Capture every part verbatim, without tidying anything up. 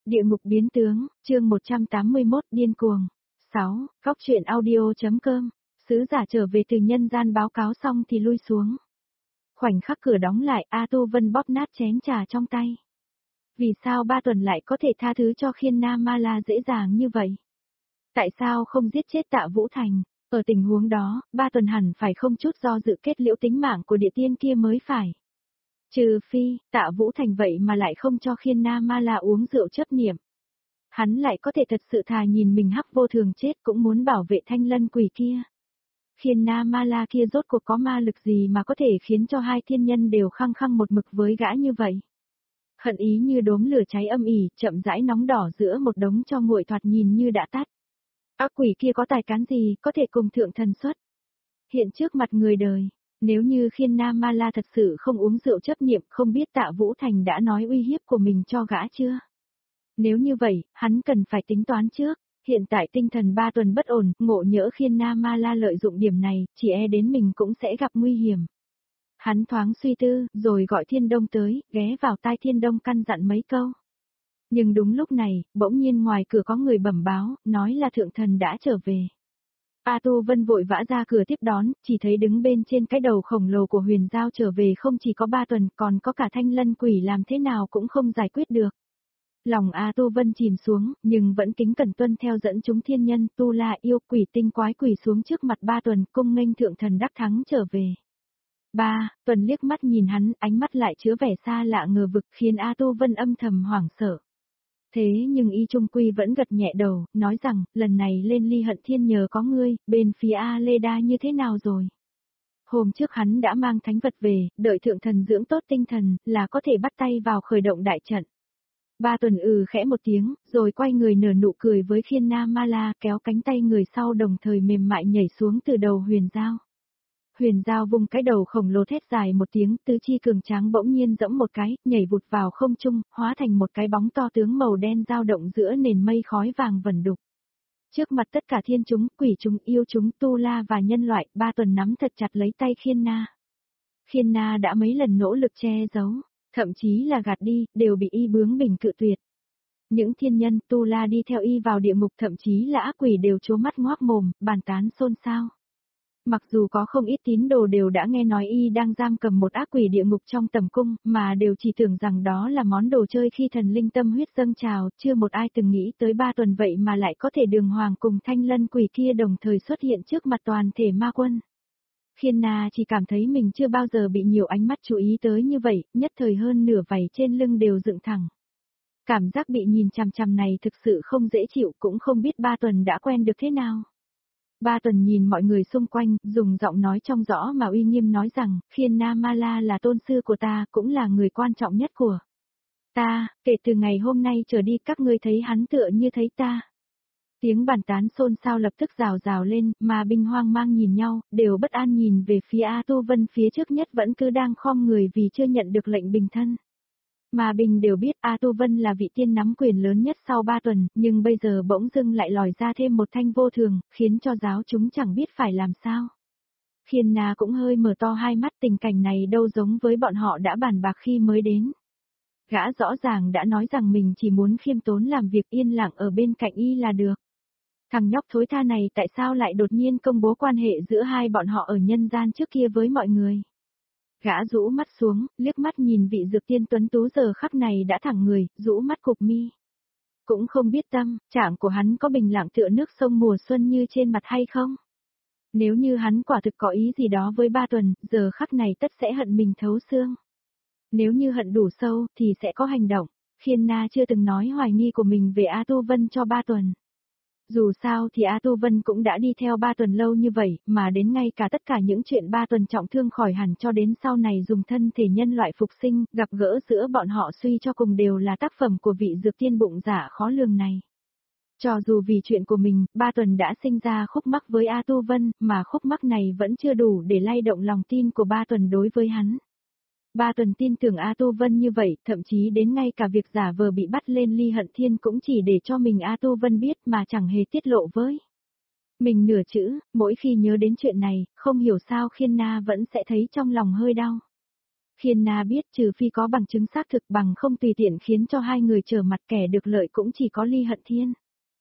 Địa ngục biến tướng, chương một trăm tám mươi mốt điên cuồng. sáu. Góc truyện audio.com. Sứ giả trở về từ nhân gian báo cáo xong thì lui xuống. Khoảnh khắc cửa đóng lại, A Tu Vân bóp nát chén trà trong tay. Vì sao ba tuần lại có thể tha thứ cho Khiên Na Ma La dễ dàng như vậy? Tại sao không giết chết Tạ Vũ Thành? Ở tình huống đó, ba tuần hẳn phải không chút do dự kết liễu tính mạng của địa tiên kia mới phải. Trừ phi, Tạ Vũ Thành vậy mà lại không cho Khiên Na Ma La uống rượu chấp niệm. Hắn lại có thể thật sự thà nhìn mình hắc vô thường chết cũng muốn bảo vệ thanh lân quỷ kia. Khiên Na Ma La kia rốt cuộc có ma lực gì mà có thể khiến cho hai thiên nhân đều khăng khăng một mực với gã như vậy. Hận ý như đốm lửa cháy âm ỉ, chậm rãi nóng đỏ giữa một đống cho nguội thoạt nhìn như đã tắt. Ác quỷ kia có tài cán gì có thể cùng thượng thần xuất hiện trước mặt người đời. Nếu như Khiên Na Ma La thật sự không uống rượu chấp niệm, không biết Tạ Vũ Thành đã nói uy hiếp của mình cho gã chưa? Nếu như vậy, hắn cần phải tính toán trước. Hiện tại tinh thần ba tuần bất ổn, ngộ nhỡ Khiên Na Ma La lợi dụng điểm này, chỉ e đến mình cũng sẽ gặp nguy hiểm. Hắn thoáng suy tư, rồi gọi Thiên Đông tới, ghé vào tai Thiên Đông căn dặn mấy câu. Nhưng đúng lúc này, bỗng nhiên ngoài cửa có người bẩm báo, nói là thượng thần đã trở về. A Tu Vân vội vã ra cửa tiếp đón, chỉ thấy đứng bên trên cái đầu khổng lồ của Huyền Giao trở về không chỉ có ba tuần, còn có cả thanh lân quỷ làm thế nào cũng không giải quyết được. Lòng A Tu Vân chìm xuống, nhưng vẫn kính cẩn tuân theo dẫn chúng thiên nhân, tu la yêu quỷ tinh quái quỷ xuống trước mặt ba tuần, cung nghênh thượng thần đắc thắng trở về. Ba, tuần liếc mắt nhìn hắn, ánh mắt lại chứa vẻ xa lạ ngờ vực khiến A Tu Vân âm thầm hoảng sợ. Thế nhưng y trung quy vẫn gật nhẹ đầu, nói rằng, lần này lên Ly Hận Thiên nhờ có ngươi, bên phía A Lê Đa như thế nào rồi? Hôm trước hắn đã mang thánh vật về, đợi thượng thần dưỡng tốt tinh thần, là có thể bắt tay vào khởi động đại trận. Ba tuần ừ khẽ một tiếng, rồi quay người nở nụ cười với Khiên Na Ma La, kéo cánh tay người sau đồng thời mềm mại nhảy xuống từ đầu Huyền Giao. Huyền Giao vung cái đầu khổng lồ thét dài một tiếng, tứ chi cường tráng bỗng nhiên giẫm một cái, nhảy vụt vào không trung, hóa thành một cái bóng to tướng màu đen dao động giữa nền mây khói vàng vẩn đục. Trước mặt tất cả thiên chúng, quỷ chúng, yêu chúng, tu la và nhân loại, ba tuần nắm thật chặt lấy tay Khiên Na. Khiên Na đã mấy lần nỗ lực che giấu, thậm chí là gạt đi, đều bị y bướng bỉnh cự tuyệt. Những thiên nhân, tu la đi theo y vào địa ngục, thậm chí là ác quỷ đều trố mắt ngoác mồm, bàn tán xôn xao. Mặc dù có không ít tín đồ đều đã nghe nói y đang giam cầm một ác quỷ địa ngục trong tầm cung, mà đều chỉ tưởng rằng đó là món đồ chơi khi thần linh tâm huyết dâng trào, chưa một ai từng nghĩ tới ba tuần vậy mà lại có thể đường hoàng cùng thanh lân quỷ kia đồng thời xuất hiện trước mặt toàn thể ma quân. Khiên Na chỉ cảm thấy mình chưa bao giờ bị nhiều ánh mắt chú ý tới như vậy, nhất thời hơn nửa vảy trên lưng đều dựng thẳng. Cảm giác bị nhìn chằm chằm này thực sự không dễ chịu, cũng không biết ba tuần đã quen được thế nào. Ba tuần nhìn mọi người xung quanh, dùng giọng nói trong rõ mà uy nghiêm nói rằng, Khiên Na Ma La là tôn sư của ta, cũng là người quan trọng nhất của ta, kể từ ngày hôm nay trở đi các ngươi thấy hắn tựa như thấy ta. Tiếng bàn tán xôn xao lập tức rào rào lên, mà binh hoang mang nhìn nhau, đều bất an nhìn về phía A Tu Vân phía trước nhất vẫn cứ đang khom người vì chưa nhận được lệnh bình thân. Mà Bình đều biết A Tu Vân là vị tiên nắm quyền lớn nhất sau ba tuần, nhưng bây giờ bỗng dưng lại lòi ra thêm một thanh vô thường, khiến cho giáo chúng chẳng biết phải làm sao. Khiên Na cũng hơi mở to hai mắt, tình cảnh này đâu giống với bọn họ đã bàn bạc khi mới đến. Gã rõ ràng đã nói rằng mình chỉ muốn khiêm tốn làm việc yên lặng ở bên cạnh y là được. Thằng nhóc thối tha này tại sao lại đột nhiên công bố quan hệ giữa hai bọn họ ở nhân gian trước kia với mọi người? Gã rũ mắt xuống, liếc mắt nhìn vị dược tiên tuấn tú giờ khắc này đã thẳng người, rũ mắt cụp mi. Cũng không biết tâm, trạng của hắn có bình lặng tựa nước sông mùa xuân như trên mặt hay không? Nếu như hắn quả thực có ý gì đó với ba tuần, giờ khắc này tất sẽ hận mình thấu xương. Nếu như hận đủ sâu, thì sẽ có hành động. Khiên Na chưa từng nói hoài nghi của mình về A Tu Vân cho ba tuần. Dù sao thì A Tu Vân cũng đã đi theo ba tuần lâu như vậy, mà đến ngay cả tất cả những chuyện ba tuần trọng thương khỏi hẳn cho đến sau này dùng thân thể nhân loại phục sinh, gặp gỡ giữa bọn họ suy cho cùng đều là tác phẩm của vị dược tiên bụng dạ khó lường này. Cho dù vì chuyện của mình, ba tuần đã sinh ra khúc mắc với A Tu Vân, mà khúc mắc này vẫn chưa đủ để lay động lòng tin của ba tuần đối với hắn. Ba tuần tin tưởng A Tu Vân như vậy, thậm chí đến ngay cả việc giả vờ bị bắt lên Ly Hận Thiên cũng chỉ để cho mình A Tu Vân biết mà chẳng hề tiết lộ với mình nửa chữ. Mỗi khi nhớ đến chuyện này, không hiểu sao Khiên Na vẫn sẽ thấy trong lòng hơi đau. Khiên Na biết trừ phi có bằng chứng xác thực bằng không tùy tiện khiến cho hai người trở mặt, kẻ được lợi cũng chỉ có Ly Hận Thiên.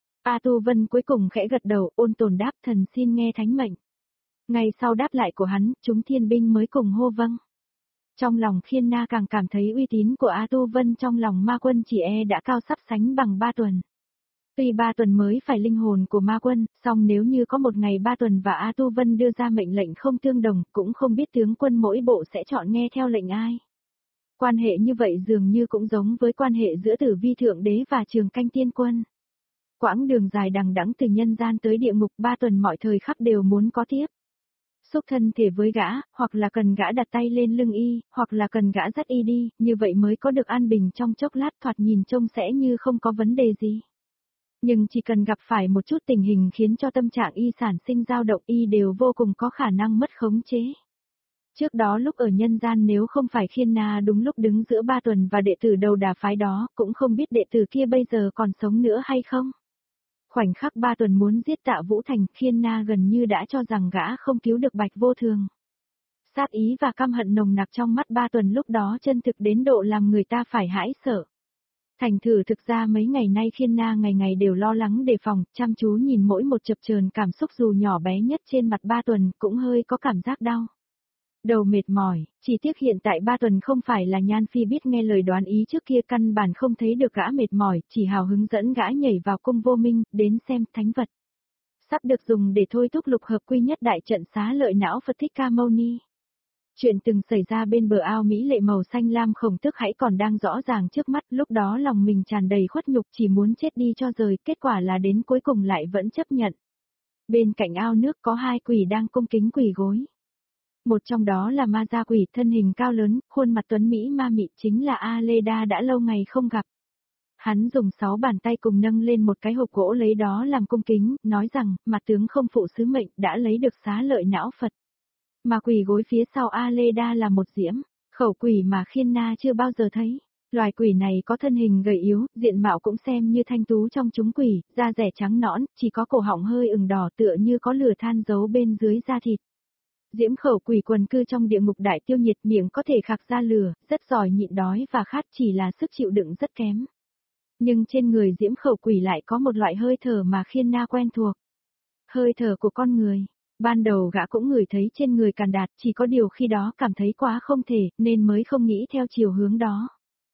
A Tu Vân cuối cùng khẽ gật đầu, ôn tồn đáp thần xin nghe thánh mệnh. Ngay sau đáp lại của hắn, chúng thiên binh mới cùng hô vâng. Trong lòng Khiên Na càng cảm thấy uy tín của A Tu Vân trong lòng ma quân chỉ e đã cao sắp sánh bằng ba tuần. Tuy ba tuần mới phải linh hồn của ma quân, song nếu như có một ngày ba tuần và A Tu Vân đưa ra mệnh lệnh không tương đồng, cũng không biết tướng quân mỗi bộ sẽ chọn nghe theo lệnh ai. Quan hệ như vậy dường như cũng giống với quan hệ giữa Tử Vi Thượng Đế và Trường Canh Tiên Quân. Quãng đường dài đằng đẵng từ nhân gian tới địa ngục, ba tuần mọi thời khắc đều muốn có tiếp. Xúc thân thể với gã, hoặc là cần gã đặt tay lên lưng y, hoặc là cần gã dắt y đi, như vậy mới có được an bình trong chốc lát, thoạt nhìn trông sẽ như không có vấn đề gì. Nhưng chỉ cần gặp phải một chút tình hình khiến cho tâm trạng y sản sinh dao động, y đều vô cùng có khả năng mất khống chế. Trước đó lúc ở nhân gian nếu không phải Khiên Na đúng lúc đứng giữa ba tuần và đệ tử đầu đà phái đó, cũng không biết đệ tử kia bây giờ còn sống nữa hay không. Khoảnh khắc ba tuần muốn giết Tạ Vũ Thành, Khiên Na gần như đã cho rằng gã không cứu được Bạch Vô Thường. Sát ý và căm hận nồng nặc trong mắt ba tuần lúc đó chân thực đến độ làm người ta phải hãi sợ. Thành thử thực ra mấy ngày nay Khiên Na ngày ngày đều lo lắng đề phòng, chăm chú nhìn mỗi một chập chờn cảm xúc dù nhỏ bé nhất trên mặt ba tuần, cũng hơi có cảm giác đau. Đầu mệt mỏi, chỉ tiếc hiện tại ba tuần không phải là Nhan Phi biết nghe lời đoán ý trước kia, căn bản không thấy được gã mệt mỏi, chỉ hào hứng dẫn gã nhảy vào cung vô minh, đến xem thánh vật. Sắp được dùng để thôi thúc lục hợp quy nhất đại trận xá lợi não Phật Thích Ca Mâu Ni. Chuyện từng xảy ra bên bờ ao mỹ lệ màu xanh lam Khổng Tước hãy còn đang rõ ràng trước mắt, lúc đó lòng mình tràn đầy khuất nhục, chỉ muốn chết đi cho rời, kết quả là đến cuối cùng lại vẫn chấp nhận. Bên cạnh ao nước có hai quỷ đang cung kính quỳ gối. Một trong đó là ma gia quỷ, thân hình cao lớn, khuôn mặt tuấn mỹ ma mị, chính là A Lê Đa đã lâu ngày không gặp. Hắn dùng sáu bàn tay cùng nâng lên một cái hộp gỗ lấy đó làm cung kính, nói rằng, mặt tướng không phụ sứ mệnh, đã lấy được xá lợi não Phật. Mà quỷ gối phía sau A Lê Đa là một diễm, khẩu quỷ mà Khiên Na chưa bao giờ thấy. Loài quỷ này có thân hình gầy yếu, diện mạo cũng xem như thanh tú trong chúng quỷ, da rẻ trắng nõn, chỉ có cổ họng hơi ửng đỏ tựa như có lửa than giấu bên dưới da thịt. Diễm khẩu quỷ quần cư trong địa ngục đại tiêu nhiệt, miệng có thể khạc ra lửa, rất giỏi nhịn đói và khát, chỉ là sức chịu đựng rất kém. Nhưng trên người diễm khẩu quỷ lại có một loại hơi thở mà Khiên Na quen thuộc. Hơi thở của con người. Ban đầu gã cũng ngửi thấy trên người Càn Đạt, chỉ có điều khi đó cảm thấy quá không thể, nên mới không nghĩ theo chiều hướng đó.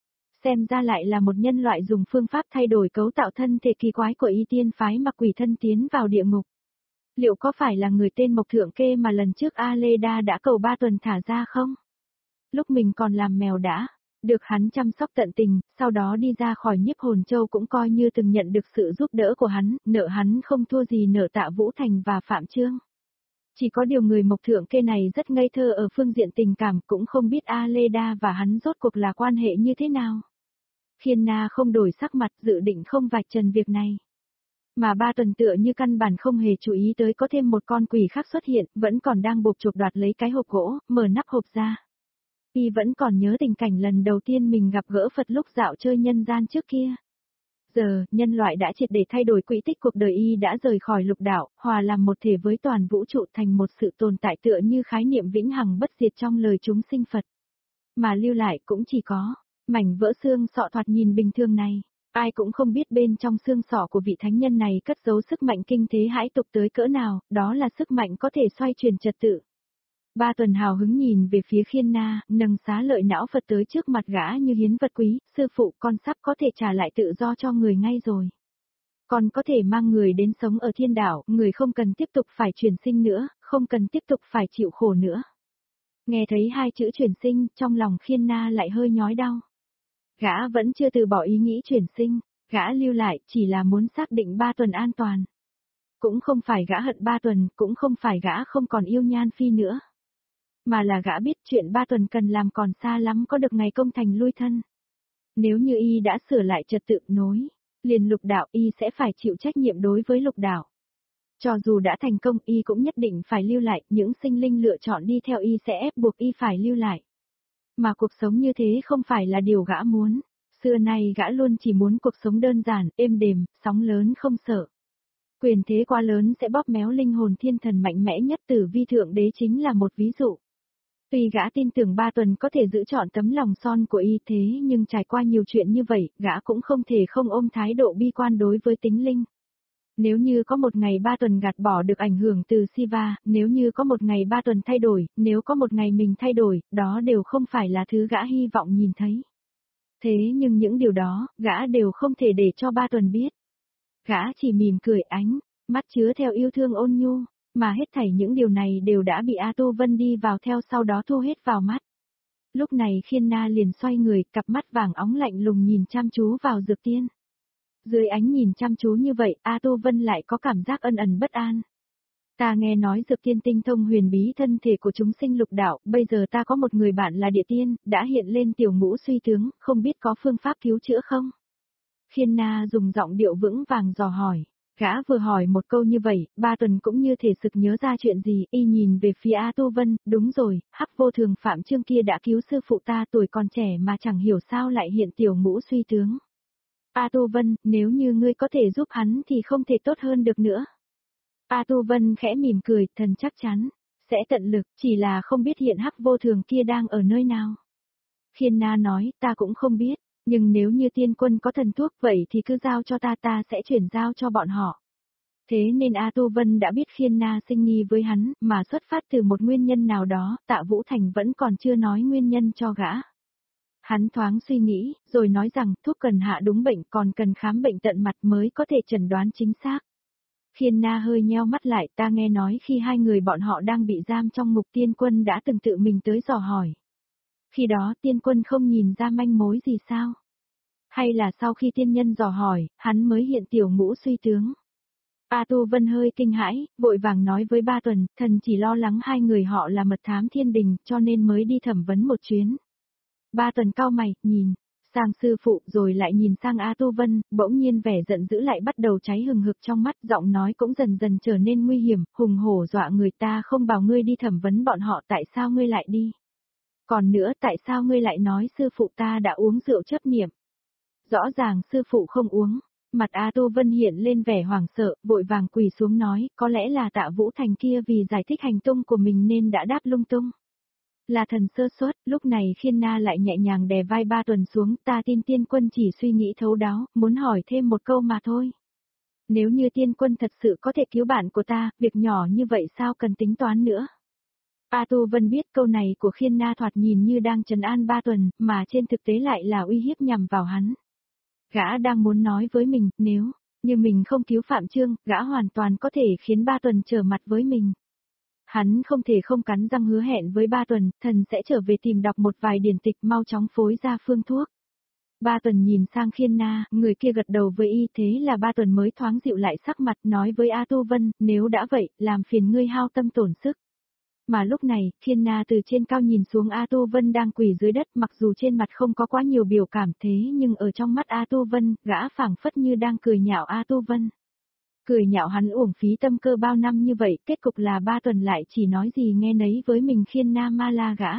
Xem ra lại là một nhân loại dùng phương pháp thay đổi cấu tạo thân thể kỳ quái của Y Tiên phái mặc quỷ thân tiến vào địa ngục. Liệu có phải là người tên Mộc Thượng Kê mà lần trước A Lê Đa đã cầu ba tuần thả ra không? Lúc mình còn làm mèo đã, được hắn chăm sóc tận tình, sau đó đi ra khỏi Nhiếp Hồn Châu cũng coi như từng nhận được sự giúp đỡ của hắn, nợ hắn không thua gì nợ Tạ Vũ Thành và Phạm Trương. Chỉ có điều người Mộc Thượng Kê này rất ngây thơ ở phương diện tình cảm, cũng không biết A Lê Đa và hắn rốt cuộc là quan hệ như thế nào. Khiên Na không đổi sắc mặt, dự định không vạch trần việc này. Mà ba tuần tựa như căn bản không hề chú ý tới có thêm một con quỷ khác xuất hiện, vẫn còn đang bộp chộp đoạt lấy cái hộp gỗ, mở nắp hộp ra. Y vẫn còn nhớ tình cảnh lần đầu tiên mình gặp gỡ Phật lúc dạo chơi nhân gian trước kia. Giờ, nhân loại đã triệt để thay đổi quỹ tích cuộc đời y, đã rời khỏi lục đạo, hòa làm một thể với toàn vũ trụ, thành một sự tồn tại tựa như khái niệm vĩnh hằng bất diệt trong lời chúng sinh Phật. Mà lưu lại cũng chỉ có mảnh vỡ xương sọ thoạt nhìn bình thường này. Ai cũng không biết bên trong xương sọ của vị thánh nhân này cất giấu sức mạnh kinh thế hãi tục tới cỡ nào, đó là sức mạnh có thể xoay chuyển trật tự. Ba tuần hào hứng nhìn về phía Khiên Na, nâng xá lợi não Phật tới trước mặt gã như hiến vật quý, sư phụ con sắp có thể trả lại tự do cho người ngay rồi. Con có thể mang người đến sống ở thiên đảo, người không cần tiếp tục phải chuyển sinh nữa, không cần tiếp tục phải chịu khổ nữa. Nghe thấy hai chữ chuyển sinh, trong lòng Khiên Na lại hơi nhói đau. Gã vẫn chưa từ bỏ ý nghĩ chuyển sinh, gã lưu lại chỉ là muốn xác định ba tuần an toàn. Cũng không phải gã hận ba tuần, cũng không phải gã không còn yêu Nhan Phi nữa. Mà là gã biết chuyện ba tuần cần làm còn xa lắm có được ngày công thành lui thân. Nếu như y đã sửa lại trật tự nối liền lục đạo, y sẽ phải chịu trách nhiệm đối với lục đạo. Cho dù đã thành công, y cũng nhất định phải lưu lại, những sinh linh lựa chọn đi theo y sẽ ép buộc y phải lưu lại. Mà cuộc sống như thế không phải là điều gã muốn. Xưa nay gã luôn chỉ muốn cuộc sống đơn giản, êm đềm, sóng lớn không sợ. Quyền thế quá lớn sẽ bóp méo linh hồn thiên thần mạnh mẽ nhất, Tử Vi Thượng Đế chính là một ví dụ. Tuy gã tin tưởng ba tuần có thể giữ trọn tấm lòng son của y thế nhưng trải qua nhiều chuyện như vậy, gã cũng không thể không ôm thái độ bi quan đối với tính linh. Nếu như có một ngày ba tuần gạt bỏ được ảnh hưởng từ Siva, nếu như có một ngày ba tuần thay đổi, nếu có một ngày mình thay đổi, đó đều không phải là thứ gã hy vọng nhìn thấy. Thế nhưng những điều đó, gã đều không thể để cho ba tuần biết. Gã chỉ mỉm cười ánh, mắt chứa theo yêu thương ôn nhu, mà hết thảy những điều này đều đã bị A Tu Vân đi vào theo sau đó thu hết vào mắt. Lúc này Khiên Na liền xoay người, cặp mắt vàng óng lạnh lùng nhìn chăm chú vào Dược Tiên. Dưới ánh nhìn chăm chú như vậy, A Tu Vân lại có cảm giác ân ẩn bất an. Ta nghe nói Dược Tiên tinh thông huyền bí thân thể của chúng sinh lục đạo, bây giờ ta có một người bạn là địa tiên, đã hiện lên tiểu ngũ suy tướng, không biết có phương pháp cứu chữa không? Khiên Na dùng giọng điệu vững vàng dò hỏi. Gã vừa hỏi một câu như vậy, ba tuần cũng như thể sực nhớ ra chuyện gì, y nhìn về phía A Tu Vân, đúng rồi, Hắc Vô Thường Phạm Trương kia đã cứu sư phụ ta tuổi còn trẻ mà chẳng hiểu sao lại hiện tiểu ngũ suy tướng. A Tu Vân, nếu như ngươi có thể giúp hắn thì không thể tốt hơn được nữa. A Tu Vân khẽ mỉm cười, thần chắc chắn, sẽ tận lực, chỉ là không biết hiện Hắc Vô Thường kia đang ở nơi nào. Khiên Na nói, ta cũng không biết. Nhưng nếu như tiên quân có thần thuốc vậy thì cứ giao cho ta ta sẽ chuyển giao cho bọn họ. Thế nên A Tu Vân đã biết Khiên Na sinh nghi với hắn, mà xuất phát từ một nguyên nhân nào đó, Tạ Vũ Thành vẫn còn chưa nói nguyên nhân cho gã. Hắn thoáng suy nghĩ, rồi nói rằng thuốc cần hạ đúng bệnh còn cần khám bệnh tận mặt mới có thể chẩn đoán chính xác. Khiên Na hơi nheo mắt lại, ta nghe nói khi hai người bọn họ đang bị giam trong ngục tiên quân đã từng tự mình tới dò hỏi. Khi đó tiên quân không nhìn ra manh mối gì sao? Hay là sau khi tiên nhân dò hỏi, hắn mới hiện tiểu ngũ suy tướng? A Tu Vân hơi kinh hãi, vội vàng nói với ba tuần, thần chỉ lo lắng hai người họ là mật thám thiên đình cho nên mới đi thẩm vấn một chuyến. Ba tuần cau mày, nhìn sang sư phụ rồi lại nhìn sang A Tu Vân, bỗng nhiên vẻ giận dữ lại bắt đầu cháy hừng hực trong mắt, giọng nói cũng dần dần trở nên nguy hiểm, hùng hổ dọa người ta không bảo ngươi đi thẩm vấn bọn họ tại sao ngươi lại đi? Còn nữa tại sao ngươi lại nói sư phụ ta đã uống rượu chấp niệm? Rõ ràng sư phụ không uống. Mặt A Tu Vân hiện lên vẻ hoảng sợ, vội vàng quỳ xuống nói, có lẽ là Tạ Vũ Thành kia vì giải thích hành tung của mình nên đã đáp lung tung. Là thần sơ suất, lúc này Khiên Na lại nhẹ nhàng đè vai ba tuần xuống, ta tin tiên quân chỉ suy nghĩ thấu đáo, muốn hỏi thêm một câu mà thôi. Nếu như tiên quân thật sự có thể cứu bạn của ta, việc nhỏ như vậy sao cần tính toán nữa? A Tu Vân biết câu này của Khiên Na thoạt nhìn như đang trấn an ba tuần, mà trên thực tế lại là uy hiếp nhằm vào hắn. Gã đang muốn nói với mình, nếu như mình không cứu Phạm Trương, gã hoàn toàn có thể khiến ba tuần trở mặt với mình. Hắn không thể không cắn răng hứa hẹn với ba tuần, thần sẽ trở về tìm đọc một vài điển tịch mau chóng phối ra phương thuốc. Ba tuần nhìn sang Khiên Na, người kia gật đầu với y, thế là ba tuần mới thoáng dịu lại sắc mặt, nói với A Tu Vân, nếu đã vậy, làm phiền ngươi hao tâm tổn sức. Mà lúc này, Khiên Na từ trên cao nhìn xuống A Tu Vân đang quỳ dưới đất, mặc dù trên mặt không có quá nhiều biểu cảm thế nhưng ở trong mắt A Tu Vân, gã phảng phất như đang cười nhạo A Tu Vân. Cười nhạo hắn uổng phí tâm cơ bao năm như vậy, kết cục là ba tuần lại chỉ nói gì nghe nấy với mình Khiên Na ma la gã.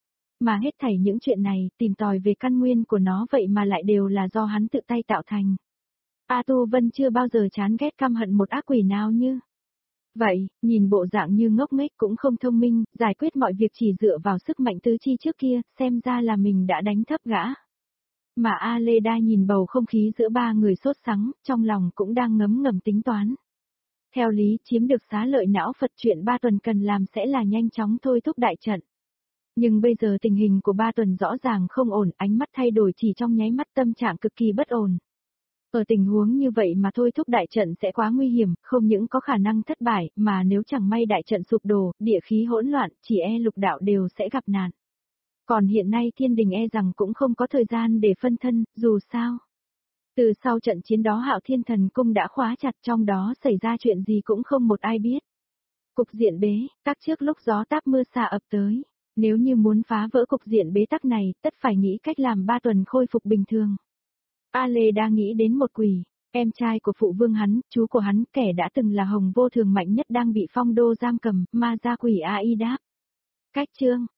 Mà hết thảy những chuyện này, tìm tòi về căn nguyên của nó vậy mà lại đều là do hắn tự tay tạo thành. A Tu Vân chưa bao giờ chán ghét căm hận một ác quỷ nào như vậy, nhìn bộ dạng như ngốc nghếch cũng không thông minh, giải quyết mọi việc chỉ dựa vào sức mạnh tứ chi trước kia, xem ra là mình đã đánh thấp gã. Mà A Lê Đa nhìn bầu không khí giữa ba người sốt sắng, trong lòng cũng đang ngấm ngầm tính toán. Theo lý, chiếm được xá lợi não Phật, chuyện ba tuần cần làm sẽ là nhanh chóng thôi thúc đại trận. Nhưng bây giờ tình hình của ba tuần rõ ràng không ổn, ánh mắt thay đổi chỉ trong nháy mắt, tâm trạng cực kỳ bất ổn. Ở tình huống như vậy mà thôi thúc đại trận sẽ quá nguy hiểm, không những có khả năng thất bại, mà nếu chẳng may đại trận sụp đổ, địa khí hỗn loạn, chỉ e lục đạo đều sẽ gặp nạn. Còn hiện nay thiên đình e rằng cũng không có thời gian để phân thân, dù sao. Từ sau trận chiến đó Hạo Thiên Thần Cung đã khóa chặt, trong đó xảy ra chuyện gì cũng không một ai biết. Cục diện bế tắc trước lúc gió táp mưa xa ập tới. Nếu như muốn phá vỡ cục diện bế tắc này, tất phải nghĩ cách làm ba tuần khôi phục bình thường. A Lê đang nghĩ đến một quỷ, em trai của phụ vương hắn, chú của hắn, kẻ đã từng là hồng vô thường mạnh nhất đang bị phong đô giam cầm, ma gia quỷ A Y đáp. Cách chương